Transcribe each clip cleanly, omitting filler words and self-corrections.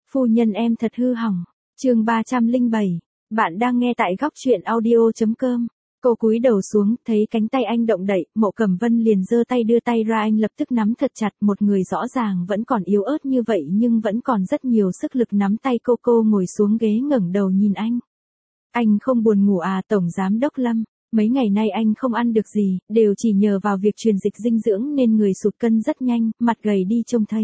Phu nhân em thật hư hỏng. Chương 307. Bạn đang nghe tại góc truyện audio.com. Cô cúi đầu xuống, thấy cánh tay anh động đậy, Mộ Cẩm Vân liền giơ tay đưa tay ra, anh lập tức nắm thật chặt, một người rõ ràng vẫn còn yếu ớt như vậy nhưng vẫn còn rất nhiều sức lực nắm tay cô ngồi xuống ghế ngẩng đầu nhìn anh. Anh không buồn ngủ à Tổng Giám Đốc Lâm? Mấy ngày nay anh không ăn được gì, đều chỉ nhờ vào việc truyền dịch dinh dưỡng nên người sụt cân rất nhanh, mặt gầy đi trông thấy.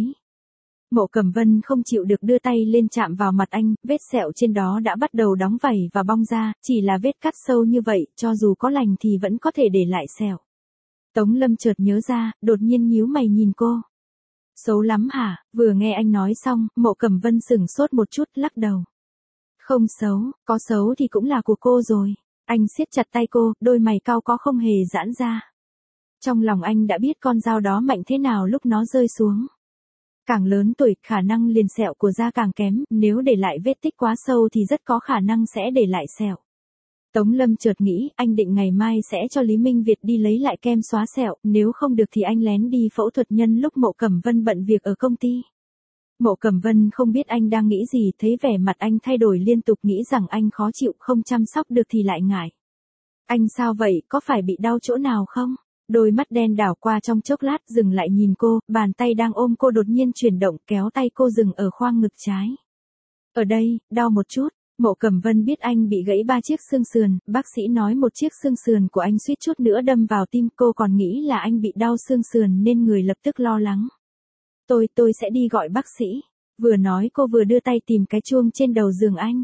Mộ Cẩm Vân không chịu được đưa tay lên chạm vào mặt anh, vết sẹo trên đó đã bắt đầu đóng vảy và bong ra, chỉ là vết cắt sâu như vậy, cho dù có lành thì vẫn có thể để lại sẹo. Tống Lâm chợt nhớ ra, đột nhiên nhíu mày nhìn cô. Xấu lắm hả? Vừa nghe anh nói xong, Mộ Cẩm Vân sửng sốt một chút, lắc đầu. Không xấu, có xấu thì cũng là của cô rồi. Anh siết chặt tay cô, đôi mày cau có không hề giãn ra. Trong lòng anh đã biết con dao đó mạnh thế nào lúc nó rơi xuống. Càng lớn tuổi, khả năng liền sẹo của da càng kém, nếu để lại vết tích quá sâu thì rất có khả năng sẽ để lại sẹo. Tống Lâm chợt nghĩ, anh định ngày mai sẽ cho Lý Minh Việt đi lấy lại kem xóa sẹo, nếu không được thì anh lén đi phẫu thuật nhân lúc Mộ Cẩm Vân bận việc ở công ty. Mộ Cẩm Vân không biết anh đang nghĩ gì, thấy vẻ mặt anh thay đổi liên tục, nghĩ rằng anh khó chịu không chăm sóc được thì lại ngại. Anh sao vậy, có phải bị đau chỗ nào không? Đôi mắt đen đảo qua trong chốc lát, dừng lại nhìn cô, bàn tay đang ôm cô đột nhiên chuyển động, kéo tay cô dừng ở khoang ngực trái. Ở đây, đau một chút. Mộ Cẩm Vân biết anh bị gãy 3 chiếc xương sườn, bác sĩ nói một chiếc xương sườn của anh suýt chút nữa đâm vào tim, cô còn nghĩ là anh bị đau xương sườn nên người lập tức lo lắng. Tôi sẽ đi gọi bác sĩ. Vừa nói cô vừa đưa tay tìm cái chuông trên đầu giường anh.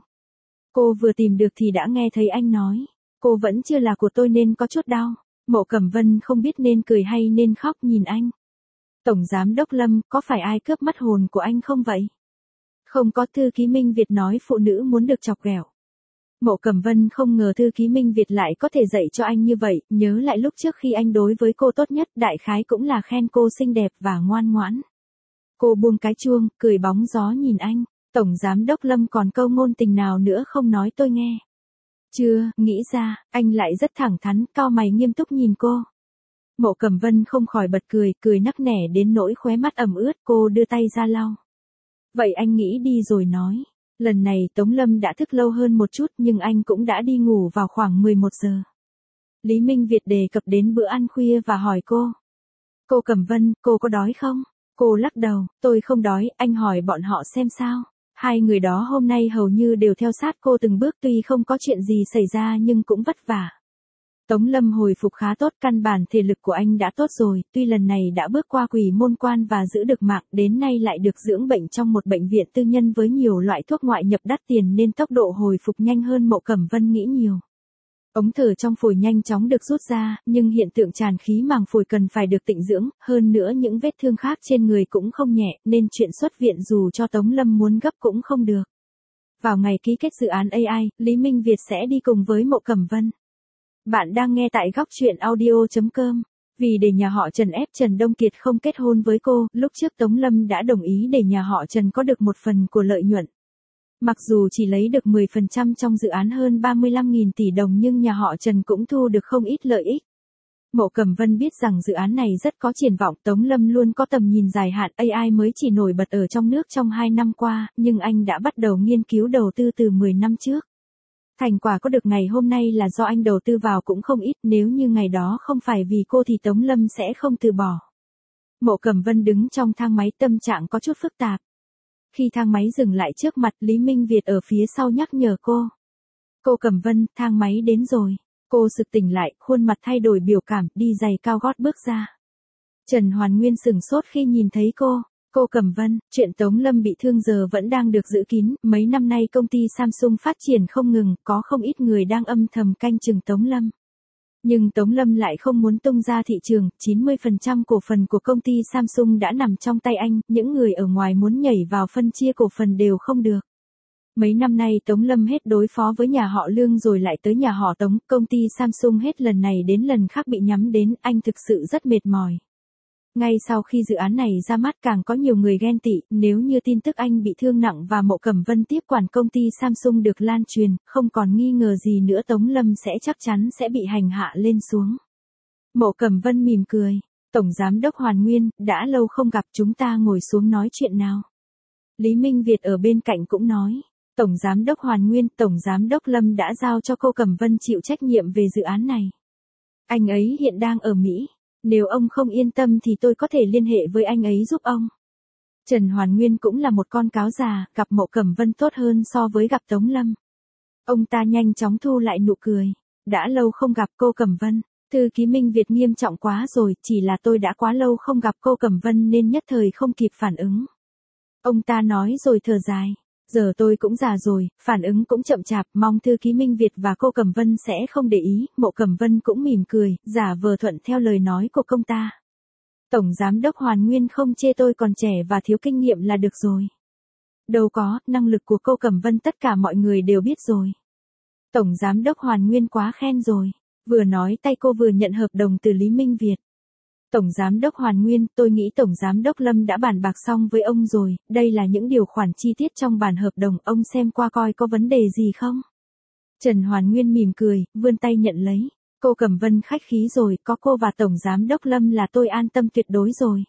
Cô vừa tìm được thì đã nghe thấy anh nói, cô vẫn chưa là của tôi nên có chút đau. Mộ Cẩm Vân không biết nên cười hay nên khóc nhìn anh. Tổng Giám Đốc Lâm, có phải ai cướp mất hồn của anh không vậy? Không có, thư ký Minh Việt nói phụ nữ muốn được chọc ghẹo. Mộ Cẩm Vân không ngờ thư ký Minh Việt lại có thể dạy cho anh như vậy, nhớ lại lúc trước khi anh đối với cô tốt nhất, đại khái cũng là khen cô xinh đẹp và ngoan ngoãn. Cô buông cái chuông, cười bóng gió nhìn anh. Tổng Giám Đốc Lâm còn câu ngôn tình nào nữa không nói tôi nghe? Chưa, nghĩ ra, anh lại rất thẳng thắn, cau mày nghiêm túc nhìn cô. Mộ Cẩm Vân không khỏi bật cười nắc nẻ đến nỗi khóe mắt ẩm ướt, cô đưa tay ra lau. Vậy anh nghĩ đi rồi nói. Lần này Tống Lâm đã thức lâu hơn một chút nhưng anh cũng đã đi ngủ vào khoảng 11 giờ. Lý Minh Việt đề cập đến bữa ăn khuya và hỏi cô. Cô Cẩm Vân, cô có đói không? Cô lắc đầu, tôi không đói, anh hỏi bọn họ xem sao. Hai người đó hôm nay hầu như đều theo sát cô từng bước, tuy không có chuyện gì xảy ra nhưng cũng vất vả. Tống Lâm hồi phục khá tốt, căn bản thể lực của anh đã tốt rồi, tuy lần này đã bước qua quỷ môn quan và giữ được mạng, đến nay lại được dưỡng bệnh trong một bệnh viện tư nhân với nhiều loại thuốc ngoại nhập đắt tiền nên tốc độ hồi phục nhanh hơn Mộ Cẩm Vân nghĩ nhiều. Ống thở trong phổi nhanh chóng được rút ra, nhưng hiện tượng tràn khí màng phổi cần phải được tịnh dưỡng, hơn nữa những vết thương khác trên người cũng không nhẹ, nên chuyện xuất viện dù cho Tống Lâm muốn gấp cũng không được. Vào ngày ký kết dự án AI, Lý Minh Việt sẽ đi cùng với Mộ Cẩm Vân. Bạn đang nghe tại góc truyện audio.com. Vì để nhà họ Trần ép Trần Đông Kiệt không kết hôn với cô, lúc trước Tống Lâm đã đồng ý để nhà họ Trần có được một phần của lợi nhuận. Mặc dù chỉ lấy được 10% trong dự án hơn 35.000 tỷ đồng nhưng nhà họ Trần cũng thu được không ít lợi ích. Mộ Cẩm Vân biết rằng dự án này rất có triển vọng, Tống Lâm luôn có tầm nhìn dài hạn, AI mới chỉ nổi bật ở trong nước trong 2 năm qua, nhưng anh đã bắt đầu nghiên cứu đầu tư từ 10 năm trước. Thành quả có được ngày hôm nay là do anh đầu tư vào cũng không ít, nếu như ngày đó không phải vì cô thì Tống Lâm sẽ không từ bỏ. Mộ Cẩm Vân đứng trong thang máy, tâm trạng có chút phức tạp. Khi thang máy dừng lại trước mặt, Lý Minh Việt ở phía sau nhắc nhở cô. Cô Cẩm Vân, thang máy đến rồi. Cô sực tỉnh lại, khuôn mặt thay đổi biểu cảm, đi giày cao gót bước ra. Trần Hoàn Nguyên sửng sốt khi nhìn thấy cô. Cô Cẩm Vân, chuyện Tống Lâm bị thương giờ vẫn đang được giữ kín, mấy năm nay công ty Samsung phát triển không ngừng, có không ít người đang âm thầm canh chừng Tống Lâm. Nhưng Tống Lâm lại không muốn tung ra thị trường, 90% cổ phần của công ty Samsung đã nằm trong tay anh, những người ở ngoài muốn nhảy vào phân chia cổ phần đều không được. Mấy năm nay Tống Lâm hết đối phó với nhà họ Lương rồi lại tới nhà họ Tống, công ty Samsung hết lần này đến lần khác bị nhắm đến, anh thực sự rất mệt mỏi. Ngay sau khi dự án này ra mắt càng có nhiều người ghen tị, nếu như tin tức anh bị thương nặng và Mộ Cẩm Vân tiếp quản công ty Samsung được lan truyền, không còn nghi ngờ gì nữa Tống Lâm sẽ chắc chắn sẽ bị hành hạ lên xuống. Mộ Cẩm Vân mỉm cười, Tổng Giám Đốc Hoàn Nguyên, đã lâu không gặp, chúng ta ngồi xuống nói chuyện nào. Lý Minh Việt ở bên cạnh cũng nói. Tổng Giám đốc Hoàn Nguyên, Tổng Giám đốc Lâm đã giao cho cô Cẩm Vân chịu trách nhiệm về dự án này. Anh ấy hiện đang ở Mỹ. Nếu ông không yên tâm thì tôi có thể liên hệ với anh ấy giúp ông. Trần Hoàn Nguyên cũng là một con cáo già, gặp Mộ Cẩm Vân tốt hơn so với gặp Tống Lâm. Ông ta nhanh chóng thu lại nụ cười. Đã lâu không gặp cô Cẩm Vân. Thư ký Minh Việt nghiêm trọng quá rồi, chỉ là tôi đã quá lâu không gặp cô Cẩm Vân nên nhất thời không kịp phản ứng. Ông ta nói rồi thở dài. Giờ tôi cũng già rồi, phản ứng cũng chậm chạp, mong thư ký Minh Việt và cô Cẩm Vân sẽ không để ý. Mộ Cẩm Vân cũng mỉm cười, giả vờ thuận theo lời nói của công ta. Tổng Giám đốc Hoàn Nguyên không chê tôi còn trẻ và thiếu kinh nghiệm là được rồi. Đâu có, năng lực của cô Cẩm Vân tất cả mọi người đều biết rồi. Tổng Giám đốc Hoàn Nguyên quá khen rồi. Vừa nói tay cô vừa nhận hợp đồng từ Lý Minh Việt. Tổng Giám đốc Hoàn Nguyên, tôi nghĩ Tổng Giám đốc Lâm đã bàn bạc xong với ông rồi, đây là những điều khoản chi tiết trong bản hợp đồng, ông xem qua coi có vấn đề gì không? Trần Hoàn Nguyên mỉm cười, vươn tay nhận lấy. Cô Cẩm Vân khách khí rồi, có cô và Tổng Giám đốc Lâm là tôi an tâm tuyệt đối rồi.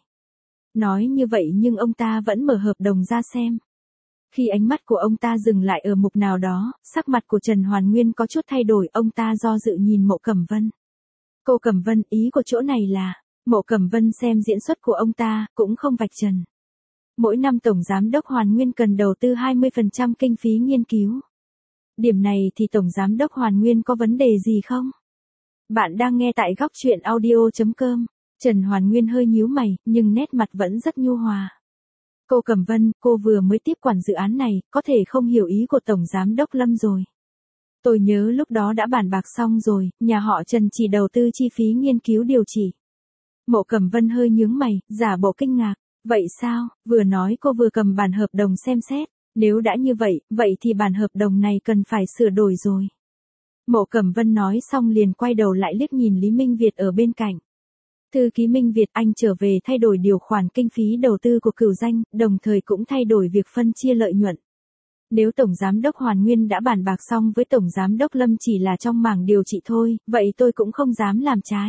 Nói như vậy nhưng ông ta vẫn mở hợp đồng ra xem. Khi ánh mắt của ông ta dừng lại ở mục nào đó, sắc mặt của Trần Hoàn Nguyên có chút thay đổi, ông ta do dự nhìn Mộ Cẩm Vân. Cô Cẩm Vân, ý của chỗ này là, Mộ Cẩm Vân xem diễn xuất của ông ta, cũng không vạch trần. Mỗi năm Tổng Giám đốc Hoàn Nguyên cần đầu tư 20% kinh phí nghiên cứu. Điểm này thì Tổng Giám đốc Hoàn Nguyên có vấn đề gì không? Bạn đang nghe tại góc truyện audio.com. Trần Hoàn Nguyên hơi nhíu mày, nhưng nét mặt vẫn rất nhu hòa. Cô Cẩm Vân, cô vừa mới tiếp quản dự án này, có thể không hiểu ý của Tổng Giám đốc Lâm rồi. Tôi nhớ lúc đó đã bàn bạc xong rồi, nhà họ Trần chỉ đầu tư chi phí nghiên cứu điều chỉ. Mộ Cẩm Vân hơi nhướng mày, giả bộ kinh ngạc. Vậy sao? Vừa nói cô vừa cầm bản hợp đồng xem xét. Nếu đã như vậy, vậy thì bản hợp đồng này cần phải sửa đổi rồi. Mộ Cẩm Vân nói xong liền quay đầu lại liếc nhìn Lý Minh Việt ở bên cạnh. Thư ký Minh Việt, anh trở về thay đổi điều khoản kinh phí đầu tư của Cửu Danh, đồng thời cũng thay đổi việc phân chia lợi nhuận. Nếu Tổng Giám đốc Hoàn Nguyên đã bàn bạc xong với Tổng Giám đốc Lâm chỉ là trong mảng điều trị thôi, vậy tôi cũng không dám làm trái.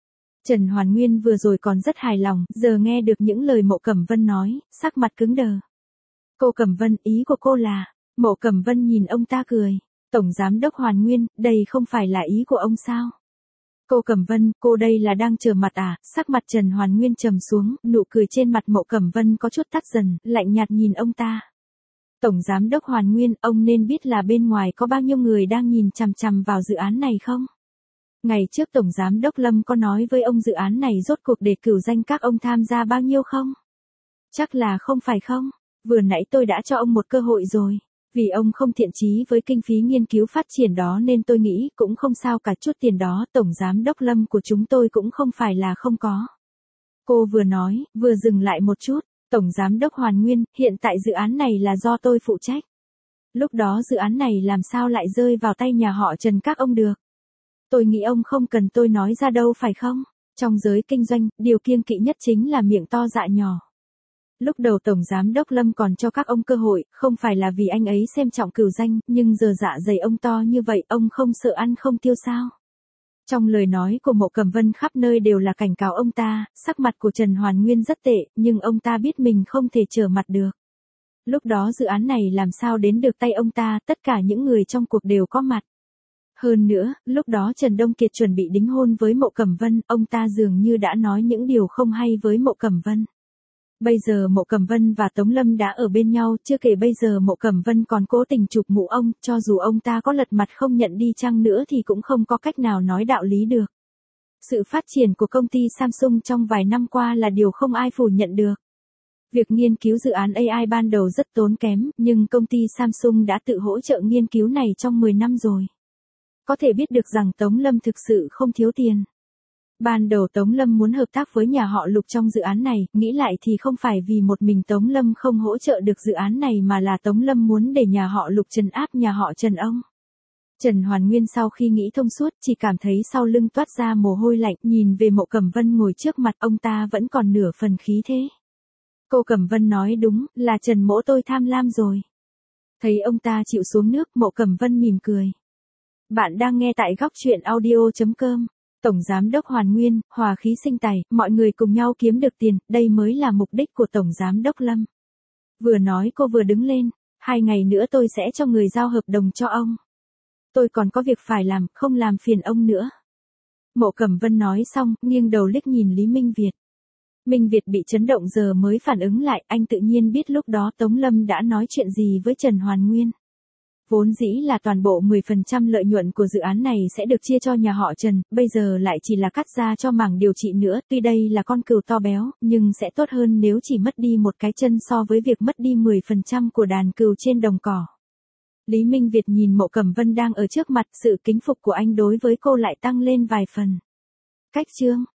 Trần Hoàn Nguyên vừa rồi còn rất hài lòng, giờ nghe được những lời Mộ Cẩm Vân nói, sắc mặt cứng đờ. Cô Cẩm Vân, ý của cô là, Mộ Cẩm Vân nhìn ông ta cười. Tổng Giám đốc Hoàn Nguyên, đây không phải là ý của ông sao? Cô Cẩm Vân, cô đây là đang chờ mặt à? Sắc mặt Trần Hoàn Nguyên trầm xuống, nụ cười trên mặt Mộ Cẩm Vân có chút tắt dần, lạnh nhạt nhìn ông ta. Tổng Giám đốc Hoàn Nguyên, ông nên biết là bên ngoài có bao nhiêu người đang nhìn chằm chằm vào dự án này không? Ngày trước Tổng Giám đốc Lâm có nói với ông dự án này rốt cuộc để Cửu Danh các ông tham gia bao nhiêu không? Chắc là không phải không? Vừa nãy tôi đã cho ông một cơ hội rồi. Vì ông không thiện chí với kinh phí nghiên cứu phát triển đó nên tôi nghĩ cũng không sao cả, chút tiền đó Tổng Giám đốc Lâm của chúng tôi cũng không phải là không có. Cô vừa nói, vừa dừng lại một chút. Tổng Giám đốc Hoàn Nguyên, hiện tại dự án này là do tôi phụ trách. Lúc đó dự án này làm sao lại rơi vào tay nhà họ Trần các ông được? Tôi nghĩ ông không cần tôi nói ra đâu phải không? Trong giới kinh doanh, điều kiêng kỵ nhất chính là miệng to dạ nhỏ. Lúc đầu Tổng Giám đốc Lâm còn cho các ông cơ hội, không phải là vì anh ấy xem trọng Cửu Danh, nhưng giờ dạ dày ông to như vậy, ông không sợ ăn không tiêu sao? Trong lời nói của Mộ Cẩm Vân khắp nơi đều là cảnh cáo ông ta, sắc mặt của Trần Hoàn Nguyên rất tệ, nhưng ông ta biết mình không thể trở mặt được. Lúc đó dự án này làm sao đến được tay ông ta, tất cả những người trong cuộc đều có mặt. Hơn nữa, lúc đó Trần Đông Kiệt chuẩn bị đính hôn với Mộ Cẩm Vân, ông ta dường như đã nói những điều không hay với Mộ Cẩm Vân. Bây giờ Mộ Cẩm Vân và Tống Lâm đã ở bên nhau, chưa kể bây giờ Mộ Cẩm Vân còn cố tình chụp mũ ông, cho dù ông ta có lật mặt không nhận đi chăng nữa thì cũng không có cách nào nói đạo lý được. Sự phát triển của công ty Samsung trong vài năm qua là điều không ai phủ nhận được. Việc nghiên cứu dự án AI ban đầu rất tốn kém, nhưng công ty Samsung đã tự hỗ trợ nghiên cứu này trong 10 năm rồi. Có thể biết được rằng Tống Lâm thực sự không thiếu tiền. Ban đầu Tống Lâm muốn hợp tác với nhà họ Lục trong dự án này, nghĩ lại thì không phải vì một mình Tống Lâm không hỗ trợ được dự án này mà là Tống Lâm muốn để nhà họ Lục trấn áp nhà họ Trần ông. Trần Hoàn Nguyên sau khi nghĩ thông suốt chỉ cảm thấy sau lưng toát ra mồ hôi lạnh, nhìn về Mộ Cẩm Vân ngồi trước mặt, ông ta vẫn còn nửa phần khí thế. Cô Cẩm Vân nói đúng, là Trần mỗ tôi tham lam rồi. Thấy ông ta chịu xuống nước, Mộ Cẩm Vân mỉm cười. Bạn đang nghe tại góc truyện audio.com. Tổng Giám đốc Hoàn Nguyên, hòa khí sinh tài, mọi người cùng nhau kiếm được tiền, đây mới là mục đích của Tổng Giám đốc Lâm. Vừa nói cô vừa đứng lên, 2 ngày nữa tôi sẽ cho người giao hợp đồng cho ông. Tôi còn có việc phải làm, không làm phiền ông nữa. Mộ Cẩm Vân nói xong, nghiêng đầu liếc nhìn Lý Minh Việt. Minh Việt bị chấn động giờ mới phản ứng lại, anh tự nhiên biết lúc đó Tống Lâm đã nói chuyện gì với Trần Hoàn Nguyên. Vốn dĩ là toàn bộ 10% lợi nhuận của dự án này sẽ được chia cho nhà họ Trần, bây giờ lại chỉ là cắt ra cho mảng điều trị nữa, tuy đây là con cừu to béo, nhưng sẽ tốt hơn nếu chỉ mất đi một cái chân so với việc mất đi 10% của đàn cừu trên đồng cỏ. Lý Minh Việt nhìn Mộ Cẩm Vân đang ở trước mặt, sự kính phục của anh đối với cô lại tăng lên vài phần. Cách chương